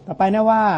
ต่อไปนะว่า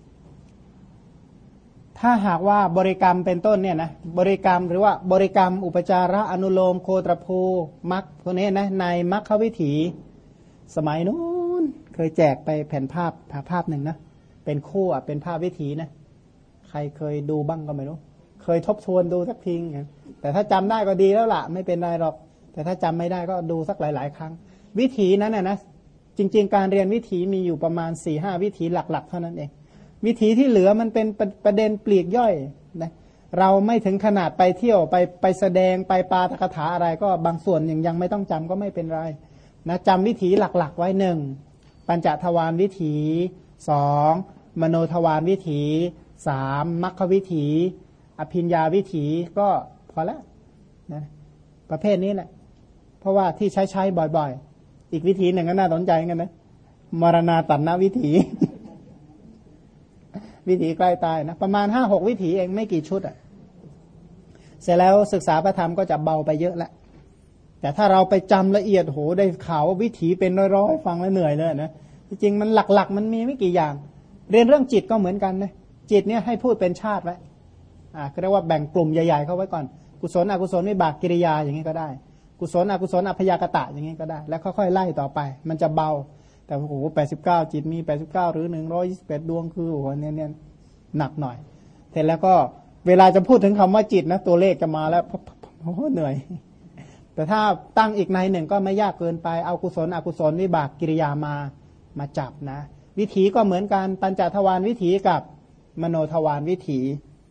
ถ้าหากว่าบริกรรมเป็นต้นเนี่ยนะบริกรรมหรือว่าบริกรรมอุปจาระอนุโลมโคตรภูมรรคพวกนี้นะในมรรควิถีสมัยนู้นเคยแจกไปแผ่นภาพหนึ่งนะเป็นคู่เป็นภาพวิถีนะใครเคยดูบ้างก็ไม่รู้เคยทบทวนดูสักทีแต่ถ้าจำได้ก็ดีแล้วล่ะไม่เป็นไรหรอกแต่ถ้าจำไม่ได้ก็ดูสักหลายๆครั้งวิถีนั้นนะจริงๆการเรียนวิถีมีอยู่ประมาณ 4-5 วิถีหลักๆเท่านั้นเองวิถีที่เหลือมันเป็นประเด็นปลีกย่อยนะเราไม่ถึงขนาดไปเที่ยวไปแสดงไปปาฐกถาอะไรก็บางส่วนยังไม่ต้องจำก็ไม่เป็นไรนะจำวิถีหลักๆไว้หนึ่งปัญจทวารวิถีสองมโนทวารวิถีสามมรรควิถีอภิญญาวิถีก็พอแล้วนะประเภทนี้แหละเพราะว่าที่ใช้บ่อยๆอีกวิถีหนึ่งก็น่าสนใจกันนะมรณาตัณณวิถี วิถีใกล้ตายนะประมาณ 5-6 วิถีเองไม่กี่ชุดอ่ะเสร็จแล้วศึกษาพระธรรมก็จะเบาไปเยอะละแต่ถ้าเราไปจำละเอียดโหได้ข่าววิถีเป็นร้อยๆฟังแล้วเหนื่อยเลยนะจริงๆมันหลักๆมันมีไม่กี่อย่างเรียนเรื่องจิตก็เหมือนกันนะจิตเนี่ยให้พูดเป็นชาติไว้ก็เรียกว่าแบ่งกลุ่มใหญ่ๆเข้าไว้ก่อนกุศลอกุศลวิบากกิริยาอย่างนี้ก็ได้กุศลอกุศลอัพยากตะอย่างนี้ก็ได้แล้วค่อยๆไล่ต่อไปมันจะเบาแต่โอ้โห89จิตมี89หรือ121ดวงคือโอ้โหเนี่ยหนักหน่อยเสร็จแล้วก็เวลาจะพูดถึงคำว่าจิตนะตัวเลขจะมาแล้วโอ้โหเหนื่อยแต่ถ้าตั้งอีกในหนึ่งก็ไม่ยากเกินไปเอากุศลอกุศลวิบากกิริยามาจับนะวิถีก็เหมือนกันปัญจทวารวิถีกับมโนทวารวิถี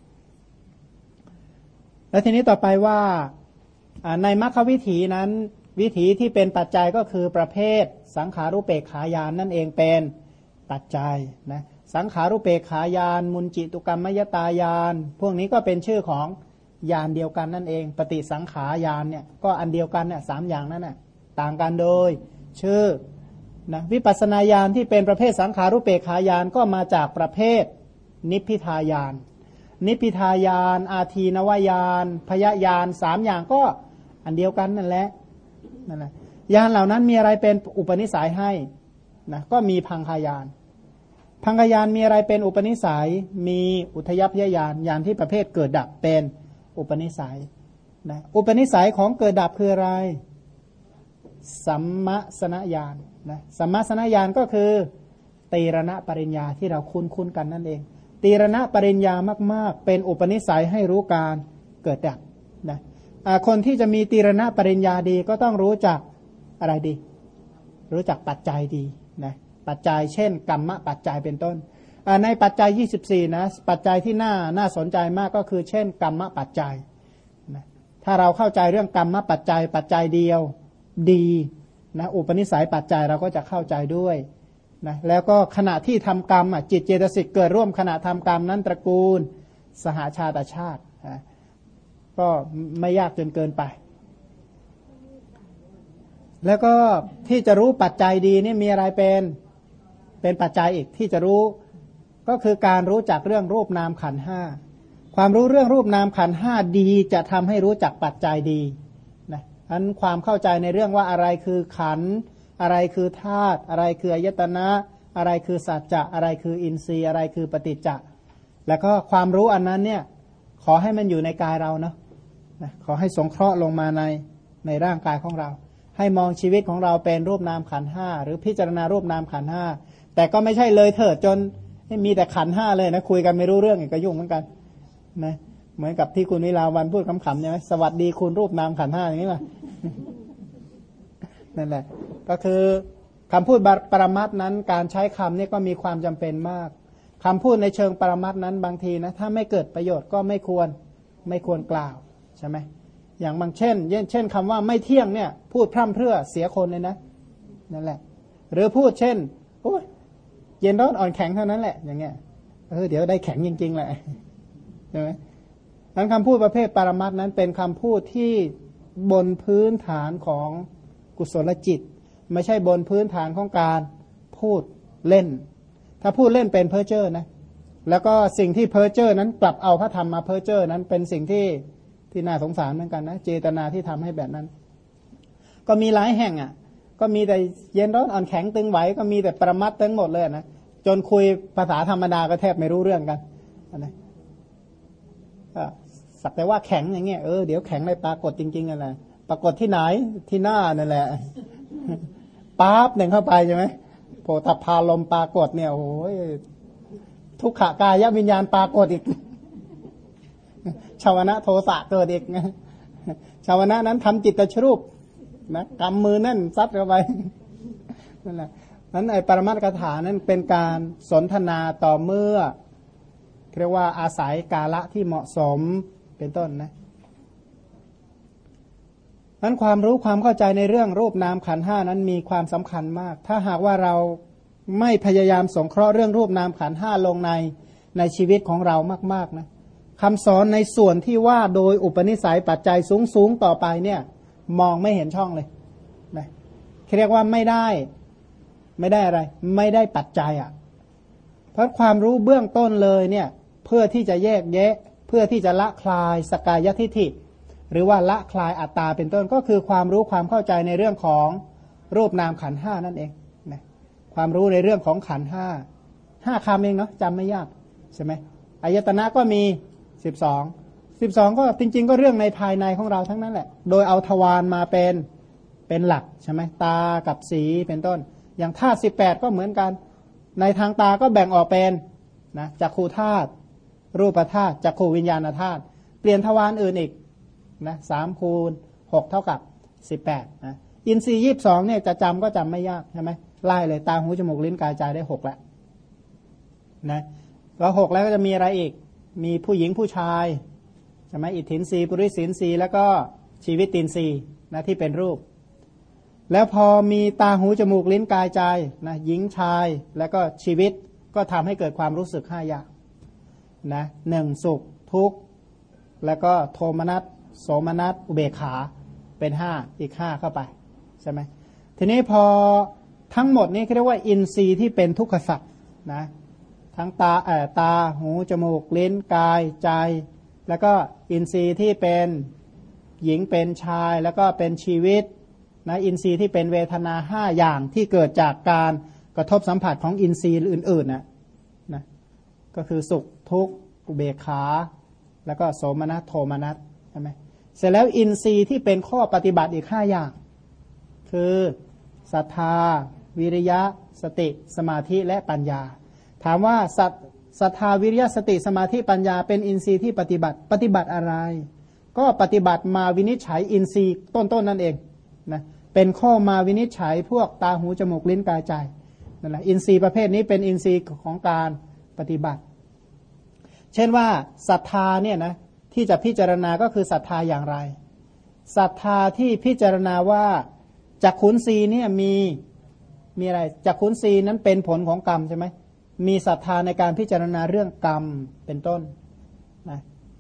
แล้วทีนี้ต่อไปว่าในมรรควิถีนั้นวิถีที่เป็นปัจจัยก็คือประเภทสังขารุเปกขายานนั่นเองเป็นปัจจัยนะสังขารุเปกขายานมุนจิตุกรรมมยตายานพวกนี้ก็เป็นชื่อของยานเดียวกันนั่นเองปฏิสังขายานเนี่ยก็อันเดียวกันเนี่ย3อย่างนั้นน่ะต่างกันโดยชื่อนะวิปัสสนาญาณที่เป็นประเภทสังขารุเปกขายานก็มาจากประเภทนิพพิทายานนิพพิทายานอาทีนวายานพยญาณ3อย่างก็อันเดียวกันนั่นแหละญาณเหล่านั้นมีอะไรเป็นอุปนิสัยให้นะก็มีพังคายานพังคายานมีอะไรเป็นอุปนิสัยมีอุทยพยญาณญาณที่ประเภทเกิดดับเป็นอุปนิสัยนะอุปนิสัยของเกิดดับคืออะไรสัมมสนญาณนะสัมมสนญาณก็คือตีรณปริญญาที่เราคุ้นกันนั่นเองตีรณปริญญามากๆเป็นอุปนิสัยให้รู้การเกิดดับนะคนที่จะมีตีรณปริญญาดีก็ต้องรู้จักอะไรดีรู้จักปัจจัยดีนะปัจจัยเช่นกรรมปัจจัยเป็นต้นในปัจจัย24นะปัจจัยที่น่าสนใจมากก็คือเช่นกรรมปัจจัยนะถ้าเราเข้าใจเรื่องกรรมปัจจัยเดียวดีนะอุปนิสัยปัจจัยเราก็จะเข้าใจด้วยนะแล้วก็ขณะที่ทำกรรมจิตเจตสิกเกิดร่วมขณะทำกรรมนั้นตระกูลสหชาตชาติก็ไม่ยากจนเกินไปแล้วก็ที่จะรู้ปัจจัยดีนี่มีอะไรเป็นปัจจัยอีกที่จะรู้ก็คือการรู้จักเรื่องรูปนามขันธ์ห้าความรู้เรื่องรูปนามขันธ์ห้าดีจะทำให้รู้จักปัจจัยดีนะอันความเข้าใจในเรื่องว่าอะไรคือขันธ์อะไรคือธาตุอะไรคืออายตนะอะไรคือสัจจะอะไรคืออินทรีย์อะไรคือปฏิจจะแล้วก็ความรู้อันนั้นเนี่ยขอให้มันอยู่ในกายเราเนาะขอให้สงเคราะห์ลงมาในร่างกายของเราให้มองชีวิตของเราเป็นรูปนามขันธ์ห้าหรือพิจารณารูปนามขันธ์ห้าแต่ก็ไม่ใช่เลยเถิดจนให้มีแต่ขันธ์ห้าเลยนะคุยกันไม่รู้เรื่องอีกก็ยุ่งเหมือนกันนะเหมือนกับที่คุณวิลาวันพูดขำๆใช่ไหมสวัสดีคุณรูปนามขันธ์ห้าอย่างนี้ป่ะ นั่นแหละก็คือคำพูดปรมัตถ์นั้นการใช้คำนี่ก็มีความจำเป็นมากคำพูดในเชิงปรมัตถ์นั้นบางทีนะถ้าไม่เกิดประโยชน์ก็ไม่ควรกล่าวใช่ไหมอย่างบางเช่นคำว่าไม่เที่ยงเนี่ยพูดพร่ำเพรื่อเสียคนเลยนะนั่นแหละหรือพูดเช่นโอ้ยเย็นร้อนอ่อนแข็งเท่านั้นแหละอย่างเงี้ยเดี๋ยวได้แข็งจริงๆแหละใช่ไหมทั้งคำพูดประเภทปรมัตถ์นั้นเป็นคำพูดที่บนพื้นฐานของกุศลจิตไม่ใช่บนพื้นฐานของการพูดเล่นถ้าพูดเล่นเป็นเพ้อเจ้อนะแล้วก็สิ่งที่เพ้อเจ้อนั้นกลับเอาพระธรรมมาเพ้อเจ้อนั้นเป็นสิ่งที่น่าสงสารเหมือนกันนะเจตนาที่ทำให้แบบนั้นก็มีหลายแห่งก็มีแต่เย็นร้อนอ่อนแข็งตึงไหวก็มีแต่ปรมัตถ์ทั้งหมดเลยนะจนคุยภาษาธรรมดาก็แทบไม่รู้เรื่องกันนะสักแต่ว่าแข็งอย่างเงี้ยเดี๋ยวแข็งในปรากฏจริงๆอะไรปรากฏที่ไหนที่หน้านั่นแหละปั๊บหนึ่งเข้าไปใช่ไหมโพธพาลมปรากฏเนี่ยโอ้ยทุกขกายวิญญาณปรากฏอีกชาวนะโทสะเกิดอีกนะชาวนะนั้นทำจิตตชรูปนะกำมือนั่นซัดเข้าไปนั่นแหละนั้นไอ้ปรมัตถกถานั้นเป็นการสนทนาต่อเมื่อเรียกว่าอาศัยกาละที่เหมาะสมเป็นต้นนะนั้นความรู้ความเข้าใจในเรื่องรูปนามขันธ์ห้านั้นมีความสำคัญมากถ้าหากว่าเราไม่พยายามสงเคราะห์เรื่องรูปนามขันธ์ห้าลงในชีวิตของเรามากๆนะคำสอนในส่วนที่ว่าโดยอุปนิสัยปัจจัยสูงต่อไปเนี่ยมองไม่เห็นช่องเลยนะเรียกว่าไม่ได้อะไรไม่ได้ปัจจัยเพราะความรู้เบื้องต้นเลยเนี่ยเพื่อที่จะแยกแยะเพื่อที่จะละคลายสกายทิฏฐิหรือว่าละคลายอัตตาเป็นต้นก็คือความรู้ความเข้าใจในเรื่องของรูปนามขันธ์ห้านั่นเองนะความรู้ในเรื่องของขันธ์ห้าคำเองเนาะจำไม่ยากใช่ไหมอายตนะก็มี12ก็จริงๆก็เรื่องในภายในของเราทั้งนั้นแหละโดยเอาทวารมาเป็นหลักใช่ไหมตากับสีเป็นต้นอย่างธาตุ18ก็เหมือนกันในทางตาก็แบ่งออกเป็นนะจักขุธาตุรูปธาตุจักขุวิญญาณธาตุเปลี่ยนทวารอื่นอีกนะ3 คูณ 6เท่ากับ18นะอินทรีย์22เนี่ยจะจำก็จำไม่ยากใช่ไหมไล่เลยตาหูจมูกลิ้นกายใจได้6แล้วนะแล้ว6แล้วก็จะมีอะไรอีกมีผู้หญิงผู้ชายใช่ไหมอิทธินทรีย์ปุริสินทรีย์แล้วก็ชีวิตตินทรีย์นะที่เป็นรูปแล้วพอมีตาหูจมูกลิ้นกายใจนะหญิงชายแล้วก็ชีวิตก็ทำให้เกิดความรู้สึก5อย่างนะ1สุขทุกข์แล้วก็โทมนัสโสมนัสอุเบกขาเป็น5อีก5เข้าไปใช่ไหมทีนี้พอทั้งหมดนี้เรียกว่าอินทรีย์ที่เป็นทุกขสัตว์นะทั้งตาหูจมูกลิ้นกายใจแล้วก็อินทรีย์ที่เป็นหญิงเป็นชายแล้วก็เป็นชีวิตนะอินทรีย์ที่เป็นเวทนา5อย่างที่เกิดจากการกระทบสัมผัสของอินทรีย์อื่นๆนะก็คือสุขทุกข์อุเบกขาแล้วก็โสมนัสโทมนัสใช่ไหมเสร็จแล้วอินทรีย์ที่เป็นข้อปฏิบัติอีก5อย่างคือศรัทธาวิริยะสติสมาธิและปัญญาถามว่าศรัทธาวิริยะสติสมาธิปัญญาเป็นอินทรีย์ที่ปฏิบัติอะไรก็ปฏิบัติมาวินิจฉัยอินทรีย์ต้นนั่นเองนะเป็นข้อมาวินิจฉัยพวกตาหูจมูกลิ้นกายใจนั่นแหละอินทรีย์ประเภทนี้เป็นอินทรีย์ของการปฏิบัติเช่นว่าศรัทธาเนี่ยนะที่จะพิจารณาก็คือศรัทธาอย่างไรศรัทธาที่พิจารณาว่าจักขุนสีเนี่ยมีอะไรจักขุนสีนั้นเป็นผลของกรรมใช่ไหมมีศรัทธาในการพิจารณาเรื่องกรรมเป็นต้นนะ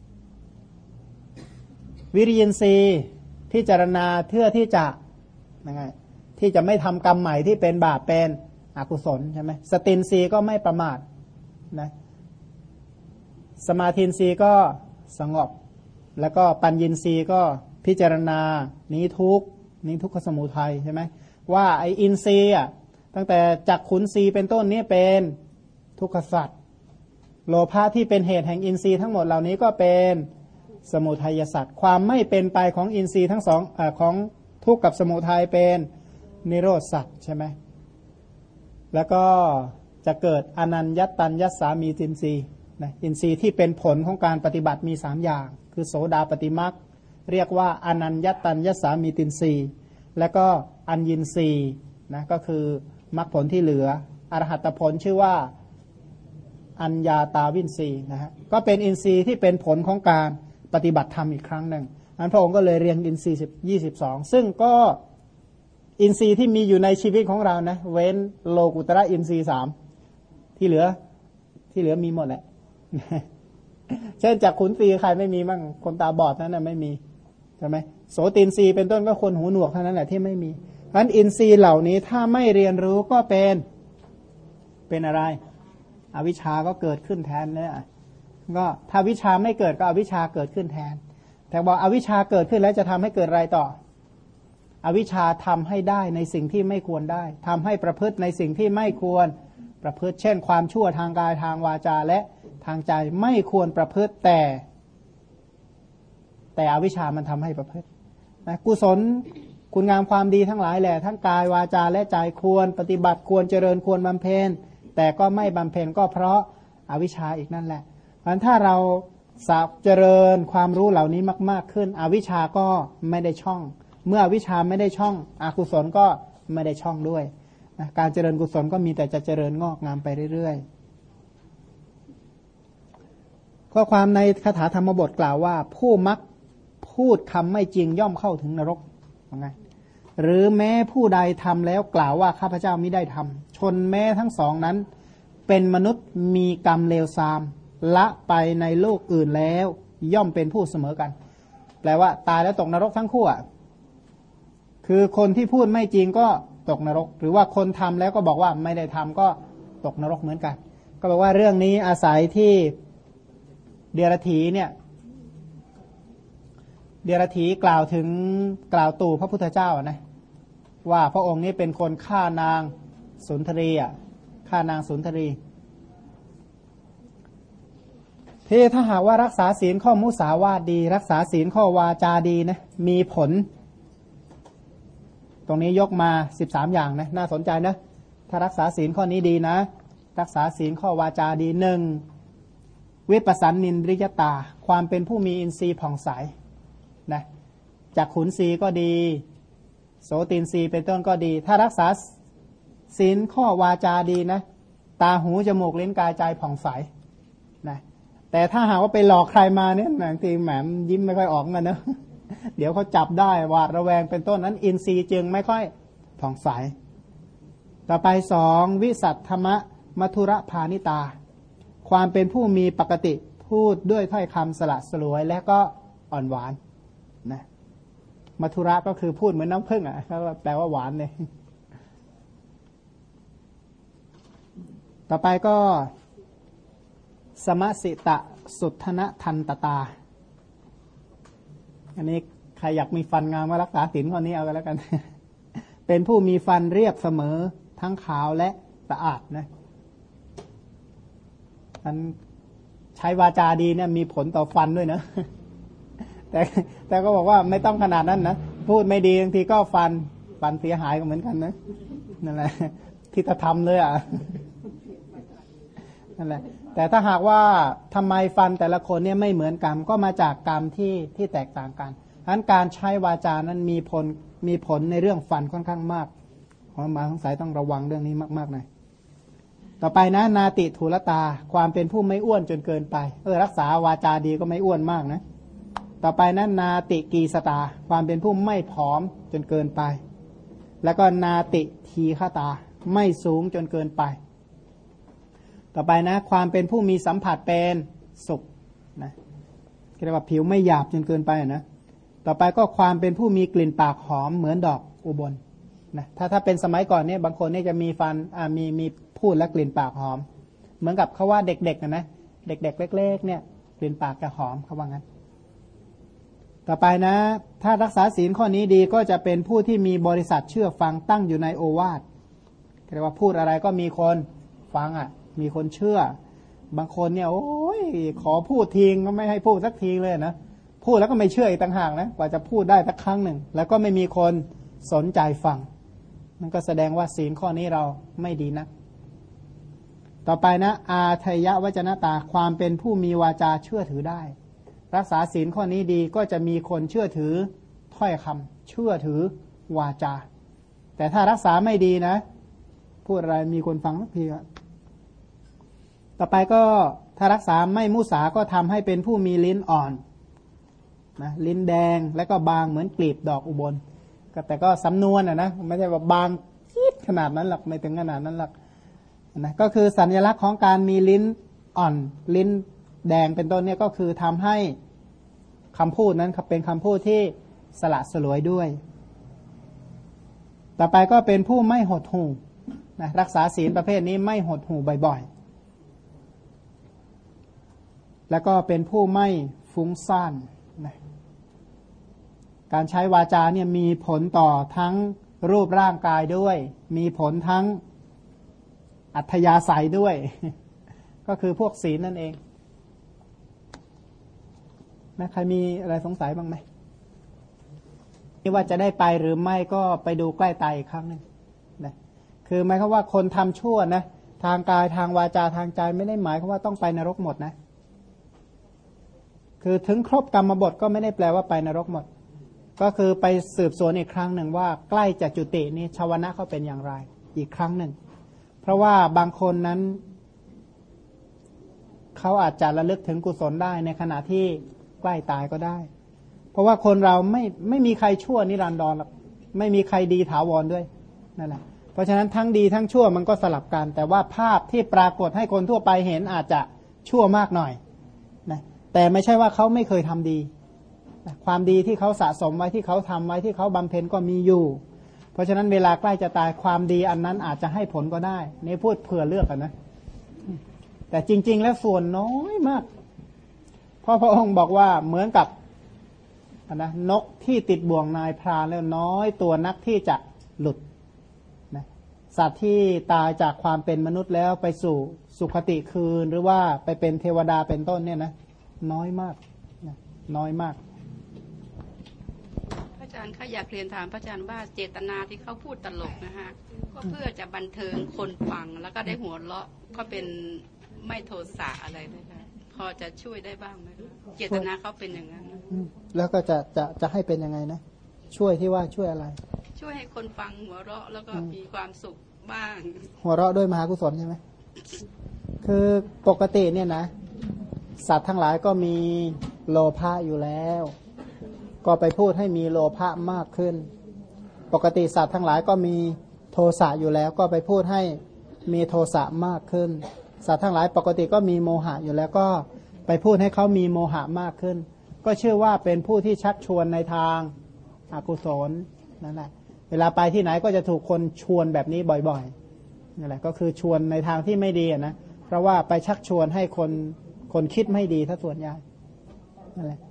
วิริยินทรีย์พิจารณาเพื่อที่จะที่จะไม่ทำกรรมใหม่ที่เป็นบาปเป็นอกุศลใช่ไหมสตินทรีย์ก็ไม่ประมาทนะสมาธินทรีย์ก็สงบแล้วก็ปัญญินทรีย์ก็พิจารณานี้ทุกขสมุทัยใช่ไหมว่าไออินทรีย์ตั้งแต่จักขุนทรีย์เป็นต้นนี้เป็นทุกขสัตว์โลภะที่เป็นเหตุแห่งอินทรีย์ทั้งหมดเหล่านี้ก็เป็นสมุทัยสัตว์ความไม่เป็นไปของอินทรีย์ทั้งสองของทุกข์กับสมุทัยเป็นนิโรธสัตว์ใช่ไหมแล้วก็จะเกิดอนัญญตัญญสามีอินทรีย์นะอินทรีย์ที่เป็นผลของการปฏิบัติมี3อย่างคือโสดาปฏิมรรคเรียกว่าอนัญญตัญญสามีตินทรีย์แล้วก็อัญญินทรีย์นะก็คือมรรคผลที่เหลืออรหัตผลชื่อว่าอัญญาตาวินทรีย์นะฮะก็เป็นอินทรีย์ที่เป็นผลของการปฏิบัติธรรมอีกครั้งหนึ่งอันพระองค์ก็เลยเรียงอินทรีย์22ซึ่งก็อินทรีย์ที่มีอยู่ในชีวิตของเรานะเว้นโลกุตระอินทรีย์3ที่เหลือมีหมดแหละเช่นจากขุนทรีย์ใครไม่มีมั่งคนตาบอดนั้นนะไม่มีใช่ไหมโสตินทรีย์เป็นต้นก็คนหูหนวกเท่านั้นแหละที่ไม่มีเพราะฉะนั้นอินทรีย์เหล่านี้ถ้าไม่เรียนรู้ก็เป็นอะไรอวิชชาก็เกิดขึ้นแทนเนี่ยก็ถ้าวิชาไม่เกิดก็อวิชชาเกิดขึ้นแทนแต่บอกอวิชชาเกิดขึ้นแล้วจะทำให้เกิดอะไรต่ออวิชชาทำให้ได้ในสิ่งที่ไม่ควรได้ทำให้ประพฤติในสิ่งที่ไม่ควรประพฤติเช่นความชั่วทางกายทางวาจาและทางใจไม่ควรประพฤติแต่อวิชชามันทำให้ประพฤตินะกุศลคุณงามความดีทั้งหลายแหละทั้งกายวาจาและใจควรปฏิบัติควรเจริญควรบำเพ็ญแต่ก็ไม่บำเพ็ญก็เพราะอวิชชาอีกนั่นแหละเพราะฉะนั้นถ้าเราเจริญความรู้เหล่านี้มากๆขึ้นอวิชชาก็ไม่ได้ช่องเมื่ออวิชชาไม่ได้ช่องอกุศลก็ไม่ได้ช่องด้วยนะการเจริญกุศลก็มีแต่จะเจริญงอกงามไปเรื่อยๆข้อความในคาถาธรรมบทกล่าวว่าผู้มักพูดคำไม่จริงย่อมเข้าถึงนรกว่าไงหรือแม้ผู้ใดทำแล้วกล่าวว่าข้าพเจ้ามิได้ทำชนแม้ทั้งสองนั้นเป็นมนุษย์มีกรรมเลวทรามละไปในโลกอื่นแล้วย่อมเป็นผู้เสมอกันแปลว่าตายแล้วตกนรกทั้งคู่อ่ะคือคนที่พูดไม่จริงก็ตกนรกหรือว่าคนทำแล้วก็บอกว่าไม่ได้ทำก็ตกนรกเหมือนกันก็บอกว่าเรื่องนี้อาศัยที่เดียรถีเนี่ยเดียรถีกล่าวตู่พระพุทธเจ้านะว่าพระองค์นี้เป็นคนฆ่านางสุนทรีอ่ะฆ่านางสุนทรีที่ถ้าหากว่ารักษาศีลข้อมุสาวาทดีรักษาศีลข้อวาจาดีนะมีผลตรงนี้ยกมา13อย่างนะน่าสนใจนะถ้ารักษาศีลข้อนี้ดีนะรักษาศีลข้อวาจาดี1วิปัสสันนินริยตาความเป็นผู้มีอินทรีย์ผ่องใสนะจากขุนศีก็ดีโสตินศีเป็นต้นก็ดีถ้ารักษาศีลข้อวาจาดีนะตาหูจมูกลิ้นกายใจผ่องใสนะแต่ถ้าหากว่าไปหลอกใครมาเนี่ยบางทีแหมยิ้มไม่ค่อยออกกันนะเดี๋ยวเขาจับได้หวาดระแวงเป็นต้นนั้นอินทรีย์จึงไม่ค่อยผ่องใสต่อไป2วิสัทธมะมัทุระพานิตาความเป็นผู้มีปกติพูดด้วยถ้อยคำสละสลวยและก็อ่อนหวานนะมัทุระก็คือพูดเหมือนน้ำผึ้งอ่ะแปลว่าหวานเลยต่อไปก็สมสิตะสุทธนะทันตตาอันนี้ใครอยากมีฟันงามมารักษาศีลข้อนี้เอากันแล้วกัน เป็นผู้มีฟันเรียบเสมอทั้งขาวและสะอาดนะมันใช้วาจาดีเนี่ยมีผลต่อฟันด้วยนะ แต่ก็บอกว่าไม่ต้องขนาดนั้นนะพูดไม่ดีบางทีก็ฟันเสียหายก็เหมือนกันนะนั่นแหละที่จะทำเลยอ่ะนั่นแหละแต่ถ้าหากว่าทำไมฟันแต่ละคนเนี่ยไม่เหมือนกันก็มาจากกรรมที่แตกต่างกันฉะนั้นการใช้วาจานั้นมีผลในเรื่องฟันค่อนข้างมากของมาสงสัยต้องระวังเรื่องนี้มากๆหน่อยต่อไปนะนาติทุลตาความเป็นผู้ไม่อ้วนจนเกินไปรักษาวาจาดีก็ไม่อ้วนมากนะต่อไปนะนาติกีสตาความเป็นผู้ไม่ผอมจนเกินไปแล้วก็นาติทีฆตาไม่สูงจนเกินไปต่อไปนะความเป็นผู้มีสัมผัสเป็นสุขนะเรียกว่าผิวไม่หยาบจนเกินไปนะต่อไปก็ความเป็นผู้มีกลิ่นปากหอมเหมือนดอกอุบลนะถ้าเป็นสมัยก่อนเนี่ยบางคนเนี่ยจะมีฟันมีพูดและกลิ่นปากหอมเหมือนกับเขาว่าเด็กๆนะเด็กๆเล็กๆเนี่ยกลิ่นปากจะหอมเขาว่างั้นต่อไปนะถ้ารักษาศีลข้อนี้ดีก็จะเป็นผู้ที่มีบริษัทเชื่อฟังตั้งอยู่ในโอวาทเรียกว่าพูดอะไรก็มีคนฟังอ่ะมีคนเชื่อบางคนเนี่ยโอ้ยขอพูดทีก็ไม่ให้พูดสักทีเลยนะพูดแล้วก็ไม่เชื่ออีกต่างหากนะกว่าจะพูดได้สักครั้งหนึ่งแล้วก็ไม่มีคนสนใจฟังมันก็แสดงว่าศีลข้อนี้เราไม่ดีนะต่อไปนะอาทยวจนตาความเป็นผู้มีวาจาเชื่อถือได้รักษาศีลข้อนี้ดีก็จะมีคนเชื่อถือถ้อยคำเชื่อถือวาจาแต่ถ้ารักษาไม่ดีนะพูดอะไรมีคนฟังสักทีต่อไปก็ถ้ารักษาไม่มุสาก็ทำให้เป็นผู้มีลิ้นอ่อนนะลิ้นแดงและก็บางเหมือนกลีบดอกอุบลแต่ก็สำนวนนะไม่ใช่ว่าบางจี๊ดขนาดนั้นหรอกไม่ถึงขนาดนั้นหรอกนะก็คือสัญลักษณ์ของการมีลิ้นอ่อนลิ้นแดงเป็นต้นเนี่ยก็คือทำให้คำพูดนั้นเป็นคำพูดที่สละสลวยด้วยต่อไปก็เป็นผู้ไม่หดหู่นะรักษาศีลประเภทนี้ไม่หดหู่บ่อยๆแล้วก็เป็นผู้ไม่ฟุ้งซ่านนะการใช้วาจาเนี่ยมีผลต่อทั้งรูปร่างกายด้วยมีผลทั้งอัธยาศัยด้วย ก็คือพวกศีลนั่นเองนะใครมีอะไรสงสัยบ้างไหมนี่ว่าจะได้ไปหรือไม่ก็ไปดูใกล้ตายอีกครั้งนึงนะคือหมายความว่าคนทำชั่วนะทางกายทางวาจาทางใจไม่ได้หมายความว่าต้องไปนรกหมดนะคือถึงครบกรรมบทก็ไม่ได้แปลว่าไปนรกหมดก็คือไปสืบสวนอีกครั้งหนึ่งว่าใกล้จะจุตินี้ชาวนะเขาเป็นอย่างไรอีกครั้งหนึ่งเพราะว่าบางคนนั้นเขาอาจจะระลึกถึงกุศลได้ในขณะที่ใกล้ตายก็ได้เพราะว่าคนเราไม่มีใครชั่วนิรันดรหรอกไม่มีใครดีถาวรด้วยนั่นแหละเพราะฉะนั้นทั้งดีทั้งชั่วมันก็สลับกันแต่ว่าภาพที่ปรากฏให้คนทั่วไปเห็นอาจจะชั่วมากหน่อยนะแต่ไม่ใช่ว่าเขาไม่เคยทำดีนะความดีที่เขาสะสมไว้ที่เขาทำไว้ที่เขาบำเพ็ญก็มีอยู่เพราะฉะนั้นเวลาใกล้จะตายความดีอันนั้นอาจจะให้ผลก็ได้นี่พูดเผื่อเลือกกันนะแต่จริงๆแล้วส่วนน้อยมากเพราะพระองค์บอกว่าเหมือนกับนะนกที่ติดบ่วงนายพรานแล้วน้อยตัวนักที่จะหลุดนะสัตว์ที่ตายจากความเป็นมนุษย์แล้วไปสู่สุคติคืนหรือว่าไปเป็นเทวดาเป็นต้นเนี่ยนะน้อยมากนะน้อยมากพระอาจารย์ข้าอยากเรียนถามพระอาจารย์ว่าเจตนาที่เขาพูดตลกนะฮะก็เพื่อจะบันเทิงคนฟังแล้วก็ได้หัวเราะก็เป็นไม่โทสะอะไรเลยค่ะพอจะช่วยได้บ้างไหมเจตนาเขาเป็นอย่างนั้นแล้วก็จะให้เป็นยังไงนะช่วยที่ว่าช่วยอะไรช่วยให้คนฟังหัวเราะแล้วก็มีความสุขบ้างหัวเราะด้วยมหากุศลใช่ไหมคือปกติเนี่ยนะสัตว์ทั้งหลายก็มีโลภะอยู่แล้วก็ไปพูดให้มีโลภะมากขึ้นปกติสัตว์ทั้งหลายก็มีโทสะอยู่แล้วก็ไปพูดให้มีโทสะมากขึ้นสัตว์ทั้งหลายปกติก็มีโมหะอยู่แล้วก็ไปพูดให้เขามีโมหะมากขึ้นก็เชื่อว่าเป็นผู้ที่ชักชวนในทางอกุศลนั่นแหละเวลาไปที่ไหนก็จะถูกคนชวนแบบนี้บ่อยๆนั่นแหละก็คือชวนในทางที่ไม่ดีนะเพราะว่าไปชักชวนให้คนคิดไม่ดีถ้าส่วนใหญ่นั่นแหละ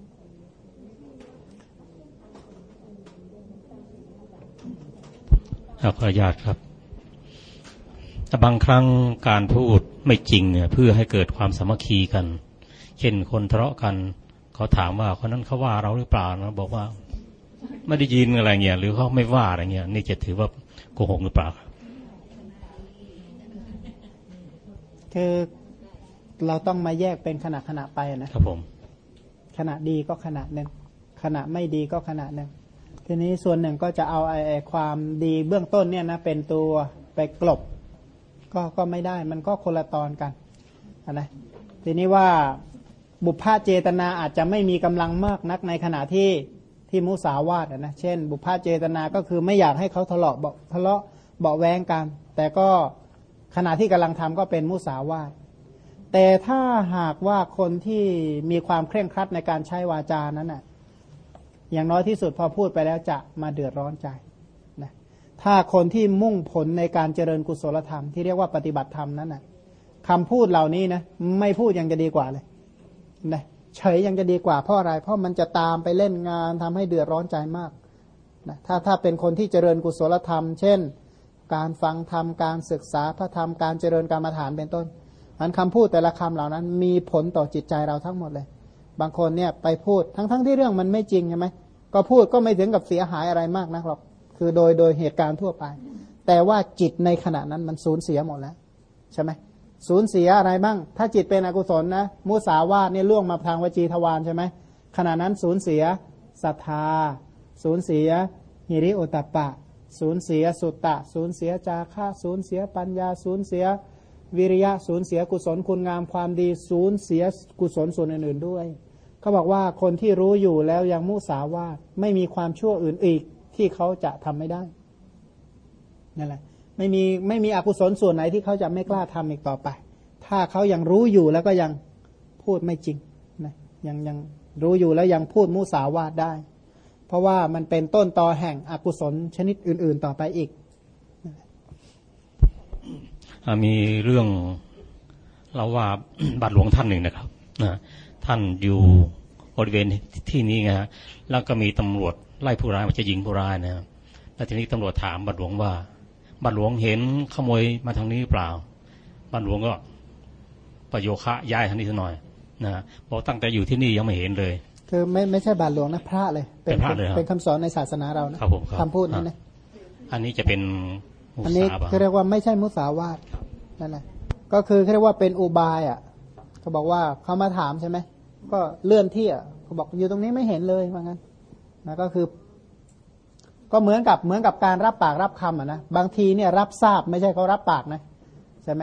ขออนุญาตครับแต่บางครั้งการพูดไม่จริงเนี่ยเพื่อให้เกิดความสามัคคีกันเช่นคนทะเลาะกันเขาถามว่าคนนั้นเขาว่าเราหรือเปล่านะบอกว่าไม่ได้ยินอะไรเงี้ยหรือเขาไม่ว่าอะไรเงี้ยนี่จะถือว่าโกหกหรือเปล่าคือเราต้องมาแยกเป็นขณะไปนะครับผมขณะดีก็ขณะหนึ่งขณะไม่ดีก็ขณะหนึ่งทีนี้ส่วนหนึ่งก็จะเอาไอ้ความดีเบื้องต้นเนี่ยนะเป็นตัวไปกลบก็ไม่ได้มันก็คนละตอนกันนะทีนี้ว่าบุพเพเจตนาอาจจะไม่มีกำลังมากนักในขณะที่มุสาวาทนะเช่นบุพเพเจตนาก็คือไม่อยากให้เขาทะเลาะเบาะแว้งกันแต่ก็ขณะที่กำลังทำก็เป็นมุสาวาทแต่ถ้าหากว่าคนที่มีความเคร่งครัดในการใช้วาจานั้นน่ะอย่างน้อยที่สุดพอพูดไปแล้วจะมาเดือดร้อนใจนะถ้าคนที่มุ่งผลในการเจริญกุศลธรรมที่เรียกว่าปฏิบัติธรรมนั้นน่ะคำพูดเหล่านี้นะไม่พูดยังจะดีกว่าเลยนะเฉยยังจะดีกว่าเพราะอะไรเพราะมันจะตามไปเล่นงานทำให้เดือดร้อนใจมากนะถ้าเป็นคนที่เจริญกุศลธรรมเช่นการฟังธรรมการศึกษาพระธรรมการเจริญกรรมฐานเป็นต้นอันคำพูดแต่ละคำเหล่านั้นมีผลต่อจิตใจเราทั้งหมดเลยบางคนเนี่ยไปพูดทั้งที่เรื่องมันไม่จริงใช่ไหมก็พูดก็ไม่ถึงกับเสียหายอะไรมากนักหรอกคือโดยเหตุการณ์ทั่วไปแต่ว่าจิตในขณะนั้นมันสูญเสียหมดแล้วใช่ไหมสูญเสียอะไรบ้างถ้าจิตเป็นอกุศลนะมุสาวาทเนี่ยล่วงมาทางวจีทวารใช่ไหมขณะนั้นสูญเสียศรัทธาสูญเสียหิริโอตตัปปะสูญเสียสุตตะสูญเสียจาคะสูญเสียปัญญาสูญเสียวิริยะสูญเสียกุศลคุณงามความดีสูญเสียกุศลส่วนอื่นๆด้วยเขาบอกว่าคนที่รู้อยู่แล้วยังมุสาวาทไม่มีความชั่วอื่นอีกที่เขาจะทำไม่ได้นั่นแหละไม่มีอกุศลส่วนไหนที่เขาจะไม่กล้าทำอีกต่อไปถ้าเขายังรู้อยู่แล้วก็ยังพูดไม่จริงนะยังรู้อยู่แล้วยังพูดมุสาวาทได้เพราะว่ามันเป็นต้นตอแห่งอกุศลชนิดอื่นๆต่อไปอีกมีเรื่องเราว่าบาทหลวงท่านหนึ่งนะครับท่านอยู่บริเวณที่นี้ไงแล้วก็มีตำรวจไล่ผู้ร้ายมาจะยิงผู้ร้ายนะครับแล้วทีนี้ตำรวจถามบาทหลวงว่าบาทหลวงเห็นขโมยมาทางนี้หรือเปล่าบ้านหลวงก็ประโยคะย้ายทางนี้สักหน่อยนะบอกตั้งแต่อยู่ที่นี่ยังไม่เห็นเลยคือไม่ใช่บาทหลวงนะพระเลยเป็นพระเลยเป็นคำสอนในศาสนาเรานะครับผมคำพูดนี้นะอันนี้จะเป็นอันนี้เขาเรียกว่าไม่ใช่มุสาวาทนั่นแหละก็คือเขาเรียกว่าเป็นอุบายอ่ะเขาบอกว่าเขามาถามใช่ไหมก็เลื่อนที่อ่ะเขาบอกอยู่ตรงนี้ไม่เห็นเลยว่างั้นนะก็คือก็เหมือนกับการรับปากรับคำอ่ะนะบางทีเนี่ยรับทราบไม่ใช่เขารับปากนะใช่ไหม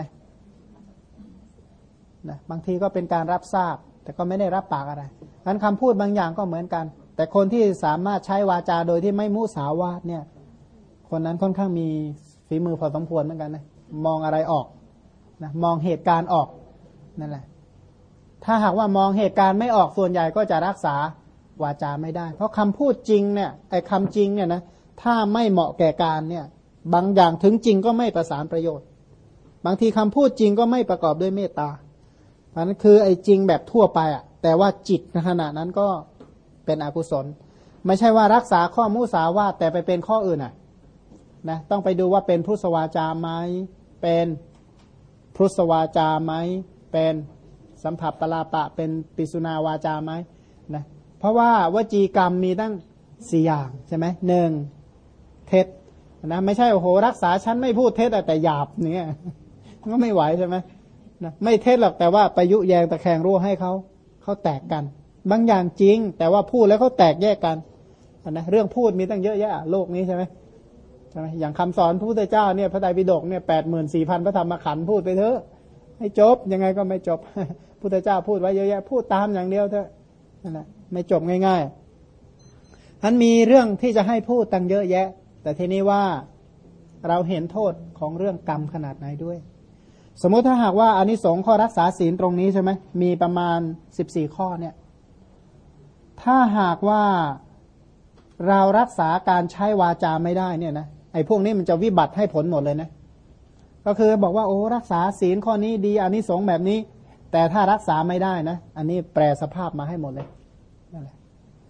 นะบางทีก็เป็นการรับทราบแต่ก็ไม่ได้รับปากอะไรงั้นคำพูดบางอย่างก็เหมือนกันแต่คนที่สามารถใช้วาจาโดยที่ไม่มุสาวาทเนี่ยคนนั้นค่อนข้างมีฝีมือพอสมควรเหมือนกันนะมองอะไรออกนะมองเหตุการณ์ออกนั่นแหละถ้าหากว่ามองเหตุการณ์ไม่ออกส่วนใหญ่ก็จะรักษาวาจาไม่ได้เพราะคำพูดจริงเนี่ยไอ้คำจริงเนี่ยนะถ้าไม่เหมาะแก่การเนี่ยบางอย่างถึงจริงก็ไม่ประสานประโยชน์บางทีคำพูดจริงก็ไม่ประกอบด้วยเมตตาเพราะนั้นคือไอ้จริงแบบทั่วไปอ่ะแต่ว่าจิตในขณะนั้นก็เป็นอกุศลไม่ใช่ว่ารักษาข้อมุสาวาทแต่ไปเป็นข้ออื่นอ่ะนะต้องไปดูว่าเป็นพุทธวาจาไหมเป็นพุทธวาจาไหมเป็นสัมผัสปลาปะเป็นปิสุนาวาจาไหมนะเพราะว่าวจีกรรมมีตั้ง4อย่างใช่ไหมหนึ่งเท็จนะไม่ใช่โอ้โหรักษาฉันไม่พูดเท็จแต่หยาบเนี่ยก็ไม่ไหวใช่ไหมนะไม่เท็จหรอกแต่ว่าไปยุแยงตะแคงรั่วให้เขาแตกกันบางอย่างจริงแต่ว่าพูดแล้วเขาแตกแยกกันนะเรื่องพูดมีตั้งเยอะแยะโลกนี้ใช่ไหมใช่ไหมอย่างคำสอนพระพุทธเจ้าเนี่ยพระไตรปิฎกเนี่ย84,000พระธรรมขันธ์พูดไปเถอะให้จบยังไงก็ไม่จบพุทธเจ้าพูดไว้เยอะแยะพูดตามอย่างเดียวเถอะนั่นแหละไม่จบง่ายๆท่านมีเรื่องที่จะให้พูดตั้งเยอะแยะแต่ทีนี้ว่าเราเห็นโทษของเรื่องกรรมขนาดไหนด้วยสมมติถ้าหากว่าอานิสงส์ข้อรักษาศีลตรงนี้ใช่ไหมมีประมาณ14ข้อเนี่ยถ้าหากว่าเรารักษาการใช้วาจาไม่ได้เนี่ยนะไอ้พวกนี้มันจะวิบัติให้ผลหมดเลยนะก็คือบอกว่าโอ้รักษาศีลข้อนี้ดีอานิสงส์แบบนี้แต่ถ้ารักษาไม่ได้นะอันนี้แปรสภาพมาให้หมดเลยนั่นแหละ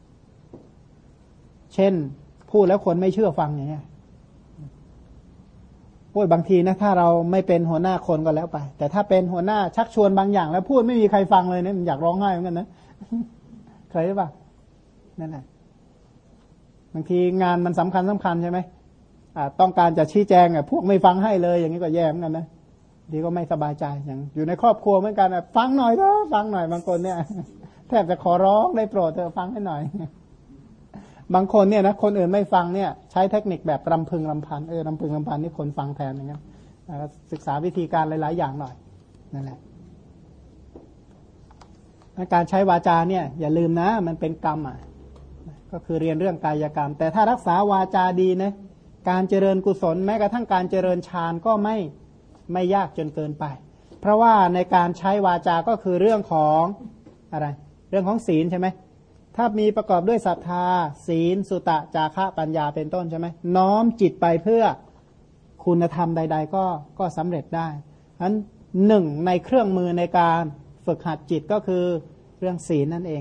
เช่นพูดแล้วคนไม่เชื่อฟังอย่างเงี้ยพูดบางทีนะถ้าเราไม่เป็นหัวหน้าคนก็แล้วไปแต่ถ้าเป็นหัวหน้าชักชวนบางอย่างแล้วพูดไม่มีใครฟังเลยเนี่ยมันอยากร้องไห้เหมือนกันนะเคยหรือเปล่านั่นแหละบางทีงานมันสำคัญใช่ไหมต้องการจะชี้แจงพวกไม่ฟังให้เลยอย่างนี้ก็แย่เหมือนกันนะดีก็ไม่สบายใจอย่างอยู่ในครอบครัวเหมือนกันฟังหน่อยเถอะฟังหน่อยบางคนเนี่ยแทบจะขอร้องได้โปรดเธอฟังให้หน่อยบางคนเนี่ยนะคนอื่นไม่ฟังเนี่ยใช้เทคนิคแบบรำพึงรำพันรำพึงรำพันนี่คนฟังแทนอย่างเงี้ยศึกษาวิธีการหลายๆอย่างหน่อยนั่นแหละการใช้วาจาเนี่ยอย่าลืมนะมันเป็นกรรมก็คือเรียนเรื่องกายกรรมแต่ถ้ารักษาวาจาดีนะการเจริญกุศลแม้กระทั่งการเจริญฌานก็ไม่ยากจนเกินไปเพราะว่าในการใช้วาจาก็คือเรื่องของอะไรเรื่องของศีลใช่ไหมถ้ามีประกอบด้วยศรัทธาศีลสุตะจาคะปัญญาเป็นต้นใช่ไหมน้อมจิตไปเพื่อคุณธรรมใดๆก็สำเร็จได้ฉะนั้นหนึ่งในเครื่องมือในการฝึกหัดจิตก็คือเรื่องศีลนั่นเอง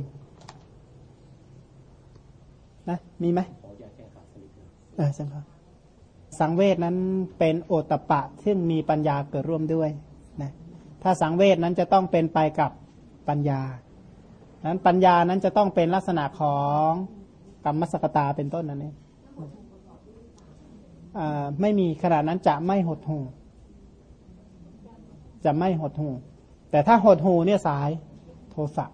นะมีไหมใช่ครับสังเวชนั้นเป็นโอตตัปปะซึ่งมีปัญญาเกิดร่วมด้วยนะถ้าสังเวชนั้นจะต้องเป็นไปกับปัญญานั้นปัญญานั้นจะต้องเป็นลักษณะของกรรมสกตาเป็นต้นนั่นเองไม่มีขนาดนั้นจะไม่หดหู่จะไม่หดหู่แต่ถ้าหดหู่เนี่ยสายโทสะ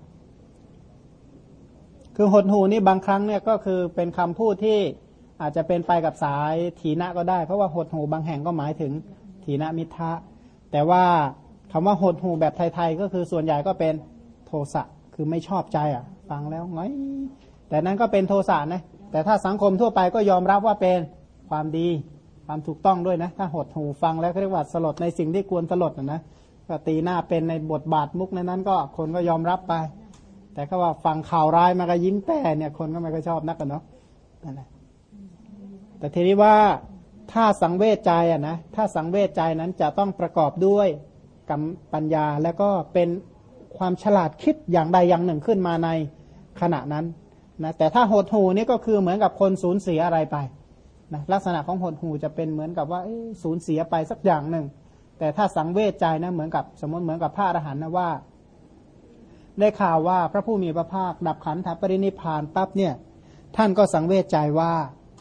คือหดหู่นี่บางครั้งเนี่ยก็คือเป็นคำพูดที่อาจจะเป็นไปกับสายถีนะก็ได้เพราะว่าหดหู่บางแห่งก็หมายถึงถีนะมิทธะแต่ว่าคำว่าหดหู่แบบไทยๆก็คือส่วนใหญ่ก็เป็นโทสะคือไม่ชอบใจฟังแล้วไงแต่นั้นก็เป็นโทสะนะแต่ถ้าสังคมทั่วไปก็ยอมรับว่าเป็นความดีความถูกต้องด้วยนะถ้าหดหู่ฟังแล้วก็เรียกว่าสลดในสิ่งที่ควรสลดนะก็ตีหน้าเป็นในบทบาทมุกในนั้นก็คนก็ยอมรับไปแต่ก็ว่าฟังข่าวร้ายมาก็ยิ้มแต่เนี่ยคนก็ไม่ค่อยชอบนักกันเนาะนั่นแหละแต่ทีนี้ว่าถ้าสังเวชใจนะถ้าสังเวชใจนั้นจะต้องประกอบด้วยกรรมปัญญาแล้วก็เป็นความฉลาดคิดอย่างใดอย่างหนึ่งขึ้นมาในขณะนั้นนะแต่ถ้าหดหูนี่ก็คือเหมือนกับคนสูญเสียอะไรไปนะลักษณะของหดหูจะเป็นเหมือนกับว่าสูญเสียไปสักอย่างหนึ่งแต่ถ้าสังเวชใจนะเหมือนกับสมมติเหมือนกับพระอรหันต์นะว่าได้ข่าวว่าพระผู้มีพระภาคดับขันธปรินิพพานปั๊บเนี่ยท่านก็สังเวชใจว่า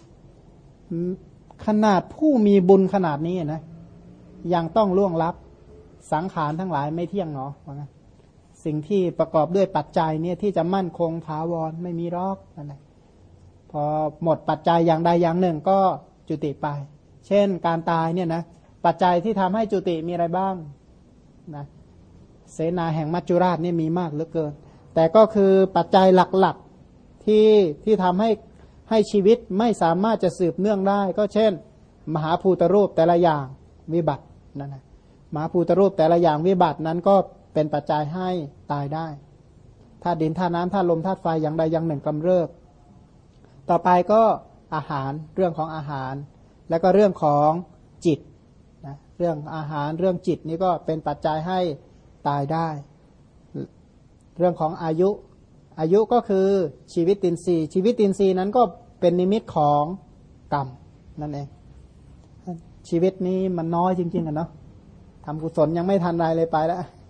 ขนาดผู้มีบุญขนาดนี้นะยังต้องล่วงลับสังขารทั้งหลายไม่เที่ยงเนาะว่างั้นสิ่งที่ประกอบด้วยปัจจัยเนี่ยที่จะมั่นคงถาวรไม่มีหรอกนั่นแหละพอหมดปัจจัยอย่างใดอย่างหนึ่งก็จุติไปเช่นการตายเนี่ยนะปัจจัยที่ทำให้จุติมีอะไรบ้างนะเสนาแห่งมัจจุราชนี่มีมากเหลือเกินแต่ก็คือปัจจัยหลักๆที่ทำให้ชีวิตไม่สามารถจะสืบเนื่องได้ก็เช่นมหาภูตรูปแต่ละอย่างวิบัตินั่นนะมหาภูตรูปแต่ละอย่างวิบัตินั้นก็เป็นปัจจัยให้ตายได้ธาตุดินธาตุน้ำธาตุลมธาตุไฟอย่างใดอย่างหนึ่งกำเริบต่อไปก็อาหารเรื่องของอาหารแล้วก็เรื่องของจิตนะเรื่องอาหารเรื่องจิตนี่ก็เป็นปัจจัยให้ตายได้เรื่องของอายุก็คือชีวิตตินทรีย์ชีวิตตินทรีย์นั้นก็เป็นนิมิตของกรรมนั่นเองชีวิตนี้มันน้อยจริงๆกันเนาะทำกุศลยังไม่ทันไรเลยไปแล้ว